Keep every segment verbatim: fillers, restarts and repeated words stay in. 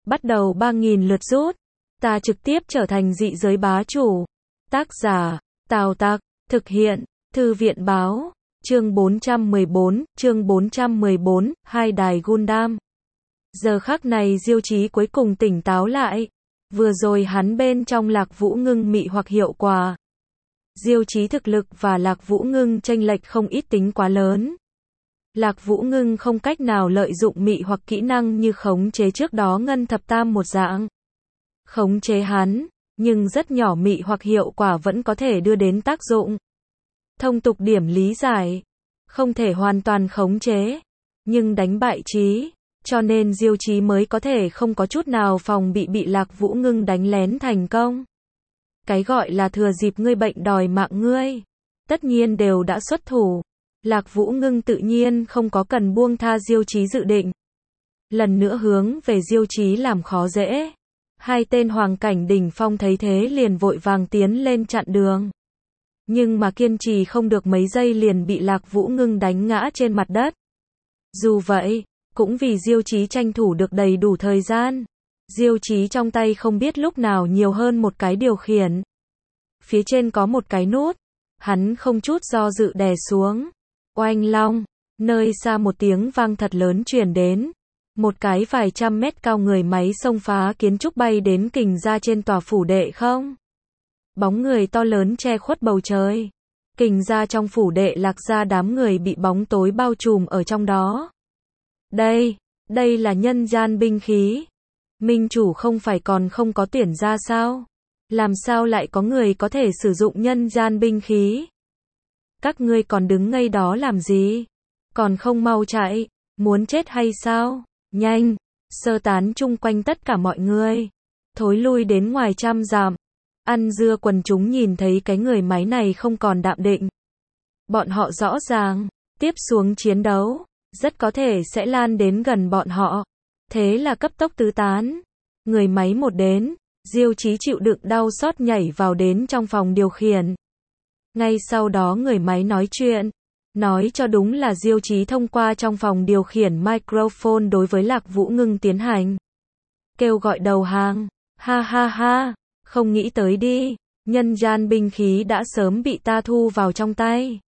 bắt đầu ba nghìn lượt rút. Ta trực tiếp trở thành dị giới bá chủ. Tác giả, Tào Tặc, thực hiện, Thư viện báo, chương bốn trăm mười bốn, chương bốn trăm mười bốn, hai đài Gundam. Giờ khắc này Diêu Chí cuối cùng tỉnh táo lại. Vừa rồi hắn bên trong Lạc Vũ Ngưng mị hoặc hiệu quả. Diêu Chí thực lực và Lạc Vũ Ngưng chênh lệch không ít tính quá lớn. Lạc Vũ Ngưng không cách nào lợi dụng mị hoặc kỹ năng như khống chế trước đó Ngân Thập Tam một dạng. Khống chế hắn, nhưng rất nhỏ mị hoặc hiệu quả vẫn có thể đưa đến tác dụng. Thông tục điểm lý giải, không thể hoàn toàn khống chế, nhưng đánh bại Chí, cho nên Diêu Chí mới có thể không có chút nào phòng bị bị Lạc Vũ Ngưng đánh lén thành công. Cái gọi là thừa dịp ngươi bệnh đòi mạng ngươi, tất nhiên đều đã xuất thủ. Lạc Vũ Ngưng tự nhiên không có cần buông tha Diêu Chí dự định. Lần nữa hướng về Diêu Chí làm khó dễ. Hai tên hoàng cảnh đỉnh phong thấy thế liền vội vàng tiến lên chặn đường. Nhưng mà kiên trì không được mấy giây liền bị Lạc Vũ Ngưng đánh ngã trên mặt đất. Dù vậy, cũng vì Diêu Chí tranh thủ được đầy đủ thời gian. Diêu Chí trong tay không biết lúc nào nhiều hơn một cái điều khiển. Phía trên có một cái nút. Hắn không chút do dự đè xuống. Oanh long, nơi xa một tiếng vang thật lớn truyền đến. Một cái vài trăm mét cao người máy xông phá kiến trúc bay đến kình ra trên tòa phủ đệ không. Bóng người to lớn che khuất bầu trời. Kình ra trong phủ đệ Lạc gia đám người bị bóng tối bao trùm ở trong đó. Đây, đây là nhân gian binh khí. Minh chủ không phải còn không có tuyển ra sao? Làm sao lại có người có thể sử dụng nhân gian binh khí? Các ngươi còn đứng ngây đó làm gì? Còn không mau chạy, muốn chết hay sao? Nhanh, sơ tán chung quanh tất cả mọi người. Thối lui đến ngoài trăm dặm. Ăn dưa quần chúng nhìn thấy cái người máy này không còn đạm định. Bọn họ rõ ràng, tiếp xuống chiến đấu, rất có thể sẽ lan đến gần bọn họ. Thế là cấp tốc tứ tán. Người máy một đến, Diêu Chí chịu đựng đau xót nhảy vào đến trong phòng điều khiển. Ngay sau đó người máy nói chuyện. Nói cho đúng là Diêu Chí thông qua trong phòng điều khiển microphone đối với Lạc Vũ Ngưng tiến hành. Kêu gọi đầu hàng. Ha ha ha, không nghĩ tới đi. Nhân gian binh khí đã sớm bị ta thu vào trong tay.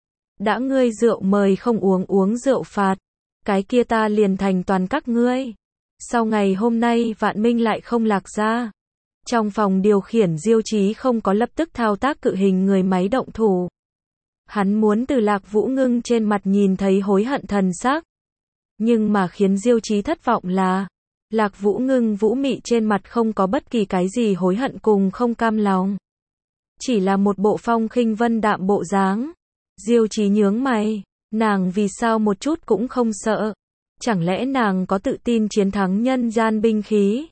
Đã ngươi rượu mời không uống uống rượu phạt. Cái kia ta liền thành toàn các ngươi. Sau ngày hôm nay vạn minh lại không Lạc ra. Trong phòng điều khiển Diêu Chí không có lập tức thao tác cự hình người máy động thủ. Hắn muốn từ Lạc Vũ Ngưng trên mặt nhìn thấy hối hận thần sắc. Nhưng mà khiến Diêu Chí thất vọng là Lạc Vũ Ngưng vũ mị trên mặt không có bất kỳ cái gì hối hận cùng không cam lòng. Chỉ là một bộ phong khinh vân đạm bộ dáng. Diêu Chí nhướng mày, nàng vì sao một chút cũng không sợ? Chẳng lẽ nàng có tự tin chiến thắng nhân gian binh khí?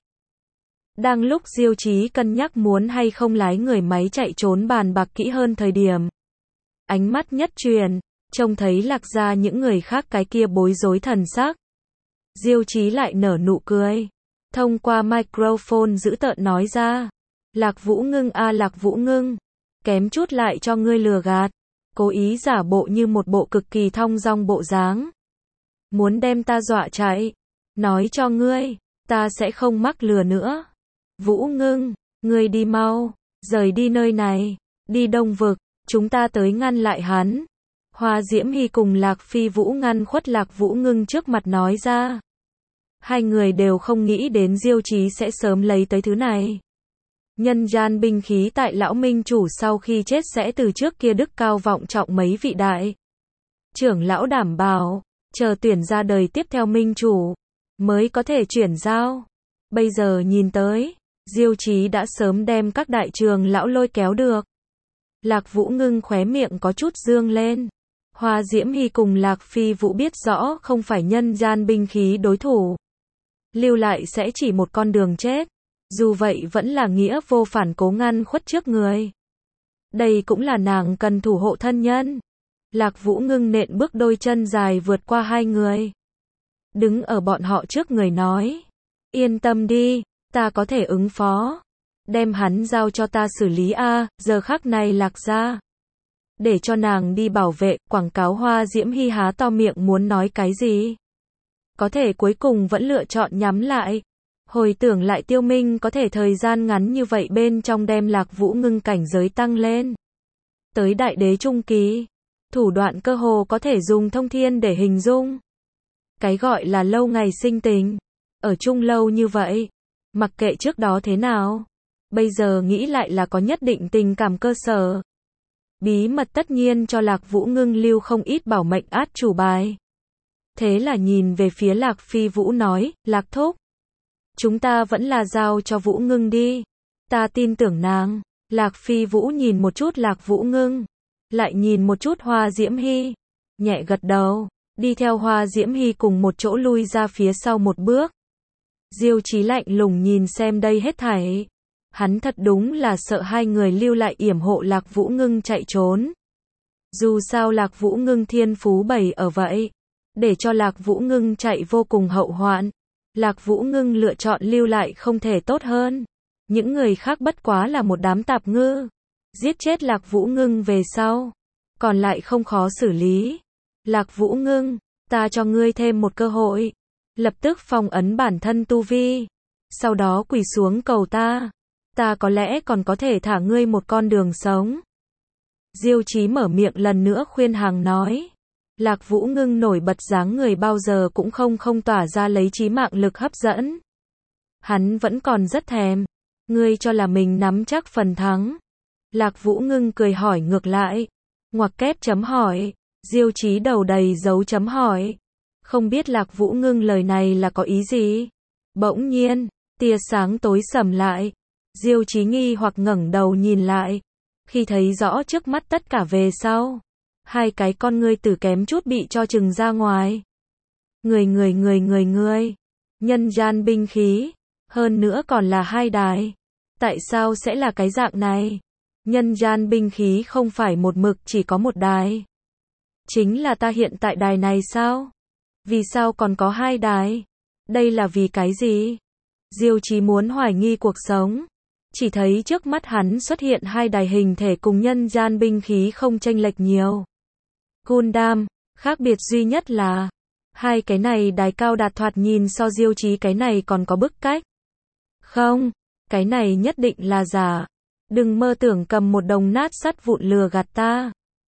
Đang lúc Diêu Chí cân nhắc muốn hay không lái người máy chạy trốn bàn bạc kỹ hơn thời điểm. Ánh mắt nhất truyền, trông thấy Lạc gia những người khác cái kia bối rối thần sắc. Diêu Chí lại nở nụ cười. Thông qua microphone dữ tợn nói ra. Lạc Vũ Ngưng a à Lạc Vũ Ngưng. Kém chút lại cho ngươi lừa gạt. Cố ý giả bộ như một bộ cực kỳ thong dong bộ dáng. Muốn đem ta dọa chạy. Nói cho ngươi, ta sẽ không mắc lừa nữa. Vũ Ngưng, ngươi đi mau, rời đi nơi này, đi Đông Vực, chúng ta tới ngăn lại hắn. Hoa Diễm Hy cùng Lạc Phi Vũ ngăn khuất Lạc Vũ Ngưng trước mặt nói ra. Hai người đều không nghĩ đến Diêu Chí sẽ sớm lấy tới thứ này. Nhân gian binh khí tại lão minh chủ sau khi chết sẽ từ trước kia đức cao vọng trọng mấy vị đại. Trưởng lão đảm bảo, chờ tuyển ra đời tiếp theo minh chủ, mới có thể chuyển giao. Bây giờ nhìn tới, Diêu Chí đã sớm đem các đại trường lão lôi kéo được. Lạc Vũ Ngưng khóe miệng có chút dương lên. Hoa Diễm Hy cùng Lạc Phi Vũ biết rõ không phải nhân gian binh khí đối thủ. Lưu lại sẽ chỉ một con đường chết. Dù vậy vẫn là nghĩa vô phản cố ngăn khuất trước người. Đây cũng là nàng cần thủ hộ thân nhân. Lạc Vũ Ngưng nện bước đôi chân dài vượt qua hai người. Đứng ở bọn họ trước người nói. Yên tâm đi, ta có thể ứng phó. Đem hắn giao cho ta xử lý a, giờ khắc này Lạc gia. Để cho nàng đi bảo vệ, quảng cáo Hoa Diễm Hy há to miệng muốn nói cái gì. Có thể cuối cùng vẫn lựa chọn nhắm lại. Hồi tưởng lại Tiêu Minh có thể thời gian ngắn như vậy bên trong đem Lạc Vũ Ngưng cảnh giới tăng lên tới đại đế trung kỳ, thủ đoạn cơ hồ có thể dùng thông thiên để hình dung. Cái gọi là lâu ngày sinh tình, ở chung lâu như vậy, mặc kệ trước đó thế nào, bây giờ nghĩ lại là có nhất định tình cảm cơ sở. Bí mật tất nhiên cho Lạc Vũ Ngưng lưu không ít bảo mệnh át chủ bài. Thế là nhìn về phía Lạc Phi Vũ nói, Lạc Thúc, chúng ta vẫn là giao cho Vũ Ngưng đi, ta tin tưởng nàng. Lạc Phi Vũ nhìn một chút Lạc Vũ Ngưng, lại nhìn một chút Hoa Diễm Hy, nhẹ gật đầu, đi theo Hoa Diễm Hy cùng một chỗ lui ra phía sau một bước. Diêu Chí lạnh lùng nhìn xem đây hết thảy, hắn thật đúng là sợ hai người lưu lại yểm hộ Lạc Vũ Ngưng chạy trốn. Dù sao Lạc Vũ Ngưng thiên phú bày ở vậy, để cho Lạc Vũ Ngưng chạy vô cùng hậu hoạn, Lạc Vũ Ngưng lựa chọn lưu lại không thể tốt hơn. Những người khác bất quá là một đám tạp ngư, giết chết Lạc Vũ Ngưng về sau, còn lại không khó xử lý. Lạc Vũ Ngưng, ta cho ngươi thêm một cơ hội, lập tức phong ấn bản thân tu vi, sau đó quỳ xuống cầu ta, ta có lẽ còn có thể thả ngươi một con đường sống. Diêu Chí mở miệng lần nữa khuyên hàng nói. Lạc Vũ Ngưng nổi bật dáng người bao giờ cũng không không tỏa ra lấy trí mạng lực hấp dẫn. Hắn vẫn còn rất thèm. Ngươi cho là mình nắm chắc phần thắng. Lạc Vũ Ngưng cười hỏi ngược lại. Ngoặc kép chấm hỏi. Diêu Chí đầu đầy dấu chấm hỏi. Không biết Lạc Vũ Ngưng lời này là có ý gì? Bỗng nhiên, tia sáng tối sầm lại. Diêu Chí nghi hoặc ngẩng đầu nhìn lại. Khi thấy rõ trước mắt tất cả về sau, hai cái con ngươi tử kém chút bị cho trừng ra ngoài. Người người người người người, nhân gian binh khí, hơn nữa còn là hai đài. Tại sao sẽ là cái dạng này? Nhân gian binh khí không phải một mực chỉ có một đài. Chính là ta hiện tại đài này sao? Vì sao còn có hai đài? Đây là vì cái gì? Diêu Chí muốn hoài nghi cuộc sống. Chỉ thấy trước mắt hắn xuất hiện hai đài hình thể cùng nhân gian binh khí không chênh lệch nhiều. Gundam, khác biệt duy nhất là hai cái này đài cao đạt thoạt nhìn so Diêu Chí cái này còn có bức cách. Không, cái này nhất định là giả. Đừng mơ tưởng cầm một đồng nát sắt vụn lừa gạt ta.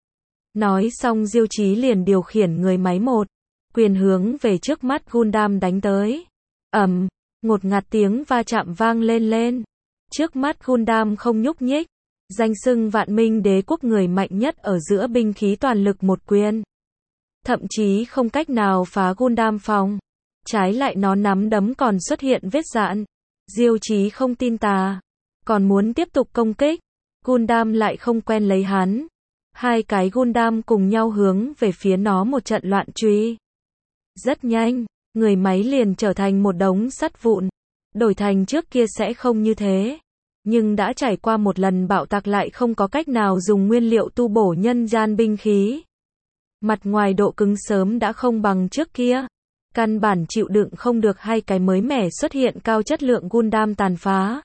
Nói xong Diêu Chí liền điều khiển người máy một quyền hướng về trước mắt Gundam đánh tới. Ầm, ngột ngạt tiếng va chạm vang lên lên. Trước mắt Gundam không nhúc nhích, danh xưng Vạn Minh Đế quốc người mạnh nhất ở giữa binh khí toàn lực một quyền. Thậm chí không cách nào phá Gundam phòng. Trái lại nó nắm đấm còn xuất hiện vết dạn. Diêu Chí không tin tà, còn muốn tiếp tục công kích. Gundam lại không quen lấy hắn. Hai cái Gundam cùng nhau hướng về phía nó một trận loạn truy. Rất nhanh, người máy liền trở thành một đống sắt vụn. Đổi thành trước kia sẽ không như thế. Nhưng đã trải qua một lần bạo tạc lại không có cách nào dùng nguyên liệu tu bổ nhân gian binh khí. Mặt ngoài độ cứng sớm đã không bằng trước kia. Căn bản chịu đựng không được hai cái mới mẻ xuất hiện cao chất lượng Gundam tàn phá.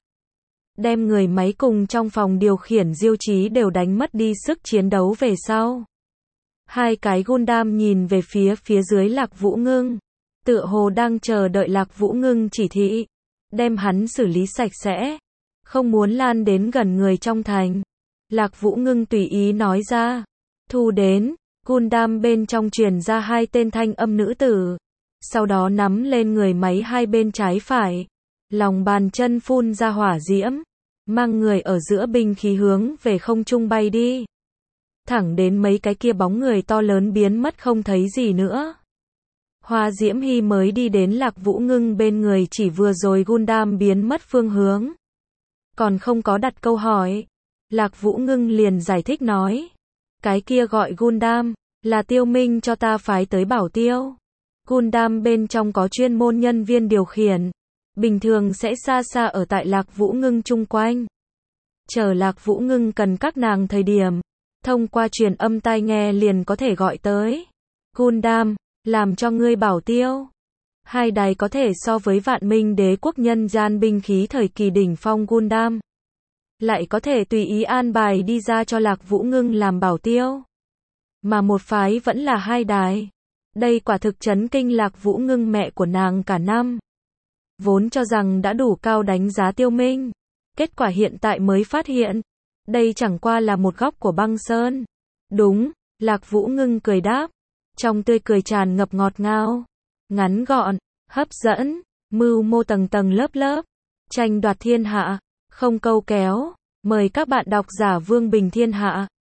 Đem người máy cùng trong phòng điều khiển Diêu Chí đều đánh mất đi sức chiến đấu về sau. Hai cái Gundam nhìn về phía phía dưới Lạc Vũ Ngưng. Tựa hồ đang chờ đợi Lạc Vũ Ngưng chỉ thị. Đem hắn xử lý sạch sẽ. Không muốn lan đến gần người trong thành. Lạc Vũ Ngưng tùy ý nói ra. Thu đến, Gundam bên trong truyền ra hai tên thanh âm nữ tử. Sau đó nắm lên người máy hai bên trái phải. Lòng bàn chân phun ra hỏa diễm. Mang người ở giữa binh khí hướng về không trung bay đi. Thẳng đến mấy cái kia bóng người to lớn biến mất không thấy gì nữa. Hoa Diễm Hy mới đi đến Lạc Vũ Ngưng bên người chỉ vừa rồi Gundam biến mất phương hướng. Còn không có đặt câu hỏi. Lạc Vũ Ngưng liền giải thích nói. Cái kia gọi Gundam, là Tiêu Minh cho ta phái tới bảo tiêu. Gundam bên trong có chuyên môn nhân viên điều khiển. Bình thường sẽ xa xa ở tại Lạc Vũ Ngưng chung quanh. Chờ Lạc Vũ Ngưng cần các nàng thời điểm. Thông qua truyền âm tai nghe liền có thể gọi tới. Gundam, làm cho ngươi bảo tiêu. Hai đài có thể so với Vạn Minh Đế quốc nhân gian binh khí thời kỳ đỉnh phong Gundam. Lại có thể tùy ý an bài đi ra cho Lạc Vũ Ngưng làm bảo tiêu. Mà một phái vẫn là hai đài. Đây quả thực chấn kinh Lạc Vũ Ngưng mẹ của nàng cả năm. Vốn cho rằng đã đủ cao đánh giá Tiêu Minh. Kết quả hiện tại mới phát hiện. Đây chẳng qua là một góc của băng sơn. Đúng, Lạc Vũ ngưng cười đáp. Trong tươi cười tràn ngập ngọt ngào. Ngắn gọn, hấp dẫn, mưu mô tầng tầng lớp lớp. Tranh đoạt thiên hạ, không câu kéo. Mời các bạn đọc giả Vương Bình Thiên Hạ.